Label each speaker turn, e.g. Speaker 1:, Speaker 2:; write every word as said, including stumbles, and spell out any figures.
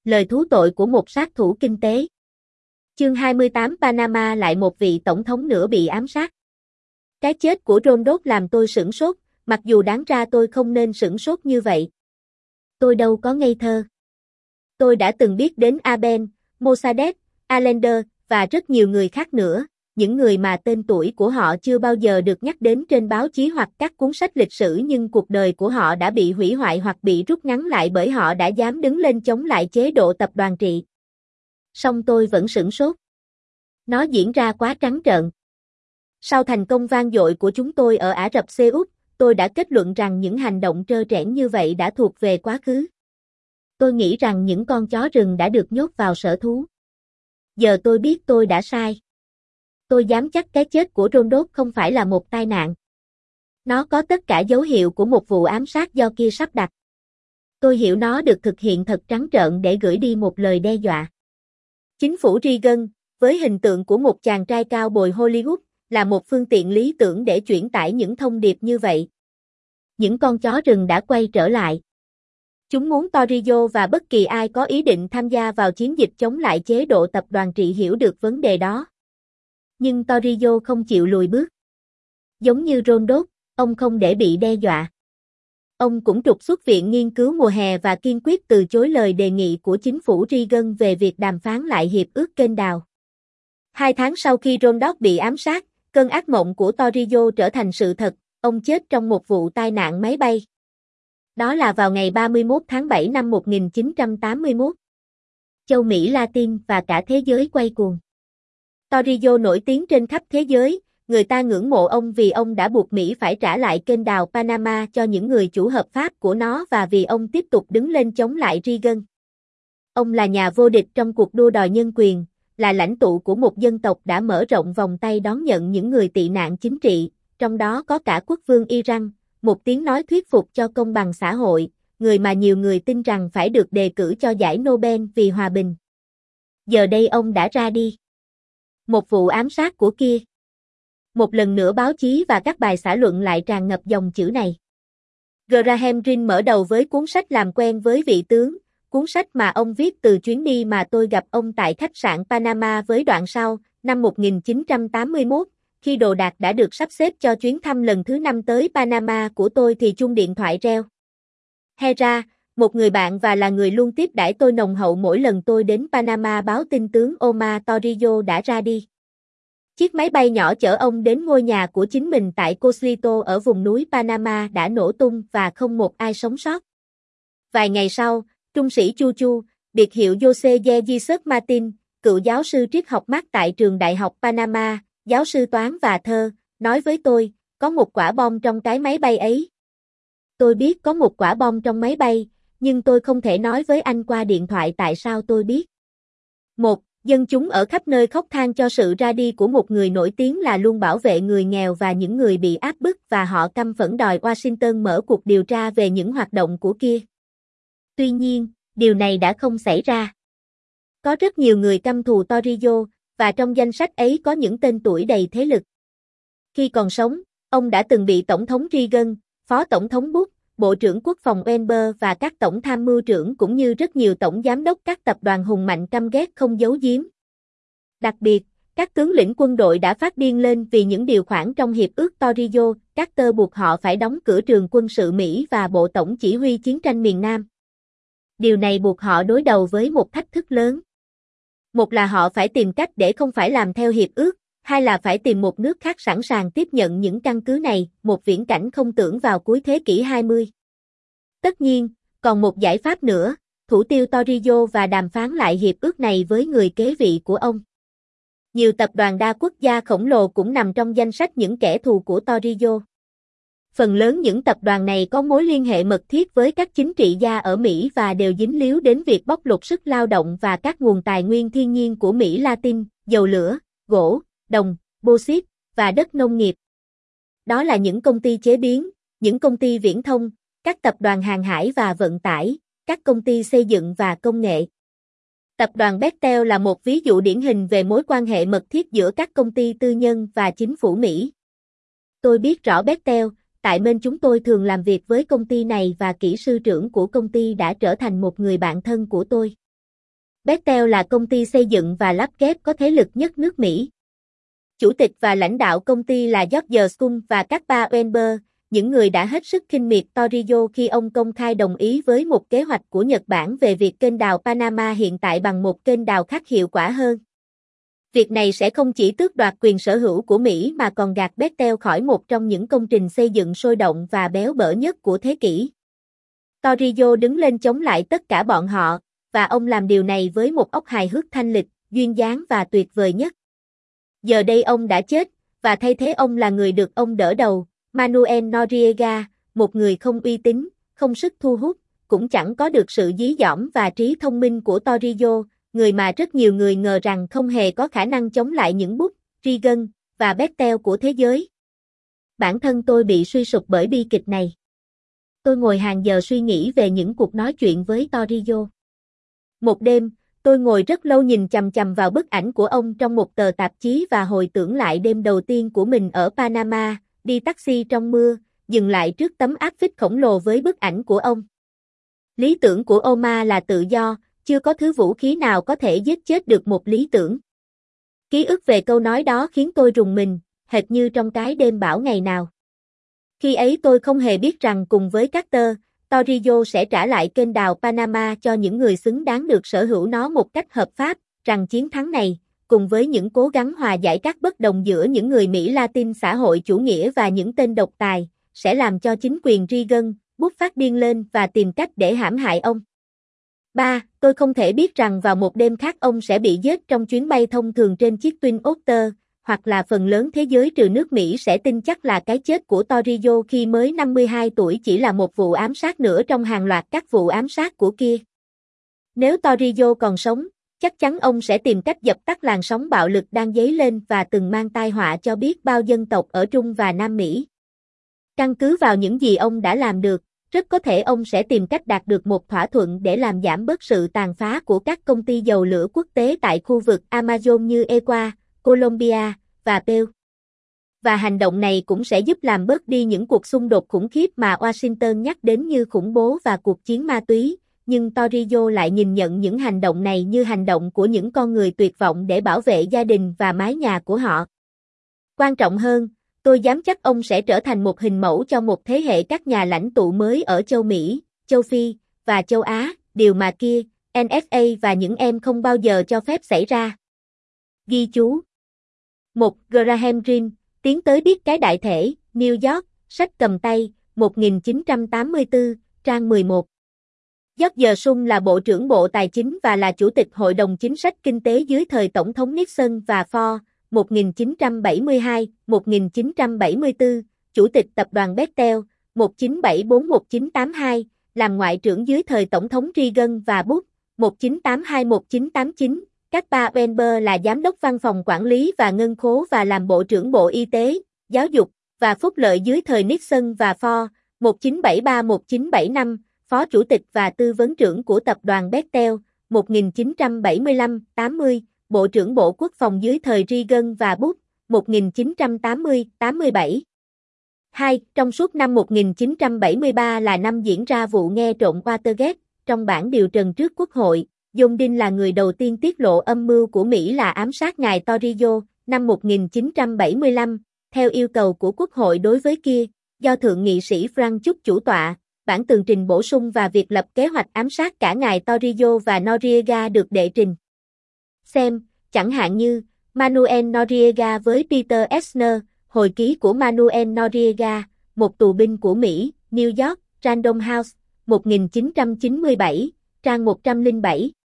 Speaker 1: Lời thú tội của một sát thủ kinh tế. Chương hai mươi tám Panama lại một vị tổng thống nữa bị ám sát. Cái chết của Rondos làm tôi sửng sốt, mặc dù đáng ra tôi không nên sửng sốt như vậy. Tôi đâu có ngây thơ. Tôi đã từng biết đến Aben, Mossadegh, Allender và rất nhiều người khác nữa, những người mà tên tuổi của họ chưa bao giờ được nhắc đến trên báo chí hoặc các cuốn sách lịch sử, nhưng cuộc đời của họ đã bị hủy hoại hoặc bị rút ngắn lại bởi họ đã dám đứng lên chống lại chế độ tập đoàn trị. Song tôi vẫn sửng sốt. Nó diễn ra quá trắng trợn. Sau thành công vang dội của chúng tôi ở Ả Rập Xê Út, tôi đã kết luận rằng những hành động trơ trẽn như vậy đã thuộc về quá khứ. Tôi nghĩ rằng những con chó rừng đã được nhốt vào sở thú. Giờ tôi biết tôi đã sai. Tôi dám chắc cái chết của Rondos không phải là một tai nạn. Nó có tất cả dấu hiệu của một vụ ám sát do kia sắp đặt. Tôi hiểu nó được thực hiện thật trắng trợn để gửi đi một lời đe dọa. Chính phủ Reagan, với hình tượng của một chàng trai cao bồi Hollywood, là một phương tiện lý tưởng để chuyển tải những thông điệp như vậy. Những con chó rừng đã quay trở lại. Chúng muốn Torrijos và bất kỳ ai có ý định tham gia vào chiến dịch chống lại chế độ tập đoàn trị hiểu được vấn đề đó. Nhưng Torrijos không chịu lùi bước. Giống như Rondos, ông không để bị đe dọa. Ông cũng trục xuất viện nghiên cứu mùa hè và kiên quyết từ chối lời đề nghị của chính phủ Reagan về việc đàm phán lại hiệp ước kênh đào. Hai tháng sau khi Rondos bị ám sát, cơn ác mộng của Torrijos trở thành sự thật, ông chết trong một vụ tai nạn máy bay. Đó là vào ngày ba mươi mốt tháng bảy năm một nghìn chín trăm tám mươi mốt. Châu Mỹ Latin và cả thế giới quay cuồng. Torrijos nổi tiếng trên khắp thế giới, người ta ngưỡng mộ ông vì ông đã buộc Mỹ phải trả lại kênh đào Panama cho những người chủ hợp pháp của nó và vì ông tiếp tục đứng lên chống lại Reagan. Ông là nhà vô địch trong cuộc đua đòi nhân quyền, là lãnh tụ của một dân tộc đã mở rộng vòng tay đón nhận những người tị nạn chính trị, trong đó có cả quốc vương Iran, một tiếng nói thuyết phục cho công bằng xã hội, người mà nhiều người tin rằng phải được đề cử cho giải Nobel vì hòa bình. Giờ đây ông đã ra đi. Một vụ ám sát của kia. Một lần nữa báo chí và các bài xã luận lại tràn ngập dòng chữ này. Graham Greene mở đầu với cuốn sách Làm quen với vị tướng, cuốn sách mà ông viết từ chuyến đi mà tôi gặp ông tại khách sạn Panama với đoạn sau, năm một nghìn chín trăm tám mươi mốt, khi đồ đạc đã được sắp xếp cho chuyến thăm lần thứ năm tới Panama của tôi thì chuông điện thoại reo. Hera, một người bạn và là người luôn tiếp đãi tôi nồng hậu mỗi lần tôi đến Panama báo tin tướng Omar Torrijos đã ra đi. Chiếc máy bay nhỏ chở ông đến ngôi nhà của chính mình tại Coslito ở vùng núi Panama đã nổ tung và không một ai sống sót. Vài ngày sau, trung sĩ Chu Chu, biệt hiệu Jose Jesus Martin, cựu giáo sư triết học Marx tại trường Đại học Panama, giáo sư toán và thơ, nói với tôi, có một quả bom trong cái máy bay ấy. Tôi biết có một quả bom trong máy bay, nhưng tôi không thể nói với anh qua điện thoại tại sao tôi biết. một. Dân chúng ở khắp nơi khóc than cho sự ra đi của một người nổi tiếng là luôn bảo vệ người nghèo và những người bị áp bức và họ căm phẫn đòi Washington mở cuộc điều tra về những hoạt động của kia. Tuy nhiên, điều này đã không xảy ra. Có rất nhiều người căm thù Torrijos, và trong danh sách ấy có những tên tuổi đầy thế lực. Khi còn sống, ông đã từng bị Tổng thống Reagan, Phó Tổng thống Bush, Bộ trưởng Quốc phòng Weber và các tổng tham mưu trưởng cũng như rất nhiều tổng giám đốc các tập đoàn hùng mạnh căm ghét không giấu giếm. Đặc biệt, các tướng lĩnh quân đội đã phát điên lên vì những điều khoản trong hiệp ước Torrijos, Carter buộc họ phải đóng cửa trường quân sự Mỹ và Bộ Tổng chỉ huy chiến tranh miền Nam. Điều này buộc họ đối đầu với một thách thức lớn. Một là họ phải tìm cách để không phải làm theo hiệp ước, hai là phải tìm một nước khác sẵn sàng tiếp nhận những căn cứ này, một viễn cảnh không tưởng vào cuối thế kỷ hai mươi. Tất nhiên, còn một giải pháp nữa, thủ tiêu Torrijos và đàm phán lại hiệp ước này với người kế vị của ông. Nhiều tập đoàn đa quốc gia khổng lồ cũng nằm trong danh sách những kẻ thù của Torrijos. Phần lớn những tập đoàn này có mối liên hệ mật thiết với các chính trị gia ở Mỹ và đều dính líu đến việc bóc lột sức lao động và các nguồn tài nguyên thiên nhiên của Mỹ Latin, dầu lửa, gỗ, đồng, bauxit và đất nông nghiệp. Đó là những công ty chế biến, những công ty viễn thông, các tập đoàn hàng hải và vận tải, các công ty xây dựng và công nghệ. Tập đoàn Bechtel là một ví dụ điển hình về mối quan hệ mật thiết giữa các công ty tư nhân và chính phủ Mỹ. Tôi biết rõ Bechtel, tại bên chúng tôi thường làm việc với công ty này và kỹ sư trưởng của công ty đã trở thành một người bạn thân của tôi. Bechtel là công ty xây dựng và lắp ghép có thế lực nhất nước Mỹ. Chủ tịch và lãnh đạo công ty là George Shultz và Caspar Weinberg, những người đã hết sức khinh miệt Torrijos khi ông công khai đồng ý với một kế hoạch của Nhật Bản về việc kênh đào Panama hiện tại bằng một kênh đào khác hiệu quả hơn. Việc này sẽ không chỉ tước đoạt quyền sở hữu của Mỹ mà còn gạt Bechtel khỏi một trong những công trình xây dựng sôi động và béo bở nhất của thế kỷ. Torrijos đứng lên chống lại tất cả bọn họ, và ông làm điều này với một óc hài hước thanh lịch, duyên dáng và tuyệt vời nhất. Giờ đây ông đã chết, và thay thế ông là người được ông đỡ đầu, Manuel Noriega, một người không uy tín, không sức thu hút, cũng chẳng có được sự dí dỏm và trí thông minh của Torrijos, người mà rất nhiều người ngờ rằng không hề có khả năng chống lại những bút, Reagan, và Bechtel của thế giới. Bản thân tôi bị suy sụp bởi bi kịch này. Tôi ngồi hàng giờ suy nghĩ về những cuộc nói chuyện với Torrijos. Một đêm, tôi ngồi rất lâu nhìn chằm chằm vào bức ảnh của ông trong một tờ tạp chí và hồi tưởng lại đêm đầu tiên của mình ở Panama, đi taxi trong mưa, dừng lại trước tấm áp phích khổng lồ với bức ảnh của ông. Lý tưởng của Omar là tự do, chưa có thứ vũ khí nào có thể giết chết được một lý tưởng. Ký ức về câu nói đó khiến tôi rùng mình, hệt như trong cái đêm bão ngày nào. Khi ấy tôi không hề biết rằng cùng với Carter, Torrijos sẽ trả lại kênh đào Panama cho những người xứng đáng được sở hữu nó một cách hợp pháp, rằng chiến thắng này, cùng với những cố gắng hòa giải các bất đồng giữa những người Mỹ Latin xã hội chủ nghĩa và những tên độc tài, sẽ làm cho chính quyền Reagan, Bush phát điên lên và tìm cách để hãm hại ông. ba. Tôi không thể biết rằng vào một đêm khác ông sẽ bị giết trong chuyến bay thông thường trên chiếc Twin Otter, hoặc là phần lớn thế giới trừ nước Mỹ sẽ tin chắc là cái chết của Torrijos khi mới năm mươi hai tuổi chỉ là một vụ ám sát nữa trong hàng loạt các vụ ám sát của kia. Nếu Torrijos còn sống, chắc chắn ông sẽ tìm cách dập tắt làn sóng bạo lực đang dấy lên và từng mang tai họa cho biết bao dân tộc ở Trung và Nam Mỹ. Căn cứ vào những gì ông đã làm được, rất có thể ông sẽ tìm cách đạt được một thỏa thuận để làm giảm bớt sự tàn phá của các công ty dầu lửa quốc tế tại khu vực Amazon như Ecuador, Colombia và Peru. Và hành động này cũng sẽ giúp làm bớt đi những cuộc xung đột khủng khiếp mà Washington nhắc đến như khủng bố và cuộc chiến ma túy, nhưng Torrijos lại nhìn nhận những hành động này như hành động của những con người tuyệt vọng để bảo vệ gia đình và mái nhà của họ. Quan trọng hơn, tôi dám chắc ông sẽ trở thành một hình mẫu cho một thế hệ các nhà lãnh tụ mới ở châu Mỹ, châu Phi và châu Á, điều mà kia, en ét a và những em không bao giờ cho phép xảy ra. Ghi chú một. Graham Greene, tiến tới biết cái đại thể, New York, sách cầm tay, một nghìn chín trăm tám mươi tư, trang mười một. George Shultz là Bộ trưởng Bộ Tài chính và là Chủ tịch Hội đồng Chính sách Kinh tế dưới thời Tổng thống Nixon và Ford, một nghìn chín trăm bảy mươi hai đến một nghìn chín trăm bảy mươi tư, Chủ tịch Tập đoàn Bechtel, một nghìn chín trăm bảy mươi tư đến một nghìn chín trăm tám mươi hai, làm Ngoại trưởng dưới thời Tổng thống Reagan và Bush, một nghìn chín trăm tám mươi hai đến một nghìn chín trăm tám mươi chín, Caspar Weinberg là Giám đốc Văn phòng Quản lý và Ngân khố và làm Bộ trưởng Bộ Y tế, Giáo dục và Phúc lợi dưới thời Nixon và Ford, một nghìn chín trăm bảy mươi ba đến một nghìn chín trăm bảy mươi lăm, Phó Chủ tịch và Tư vấn trưởng của Tập đoàn Bechtel, một nghìn chín trăm bảy mươi lăm đến tám mươi, Bộ trưởng Bộ Quốc phòng dưới thời Reagan và Bush, một nghìn chín trăm tám mươi đến tám mươi bảy. hai. Trong suốt năm một nghìn chín trăm bảy mươi ba là năm diễn ra vụ nghe trộm Watergate, trong bản điều trần trước Quốc hội, John Dean là người đầu tiên tiết lộ âm mưu của Mỹ là ám sát ngài Torrijos, năm một nghìn chín trăm bảy mươi lăm, theo yêu cầu của Quốc hội đối với kia, do Thượng nghị sĩ Frank Chúc chủ tọa, bản tường trình bổ sung và việc lập kế hoạch ám sát cả ngài Torrijos và Noriega được đệ trình. Xem, chẳng hạn như, Manuel Noriega với Peter Esner, hồi ký của Manuel Noriega, một tù binh của Mỹ, New York, Random House, một nghìn chín trăm chín mươi bảy, trang một trăm lẻ bảy.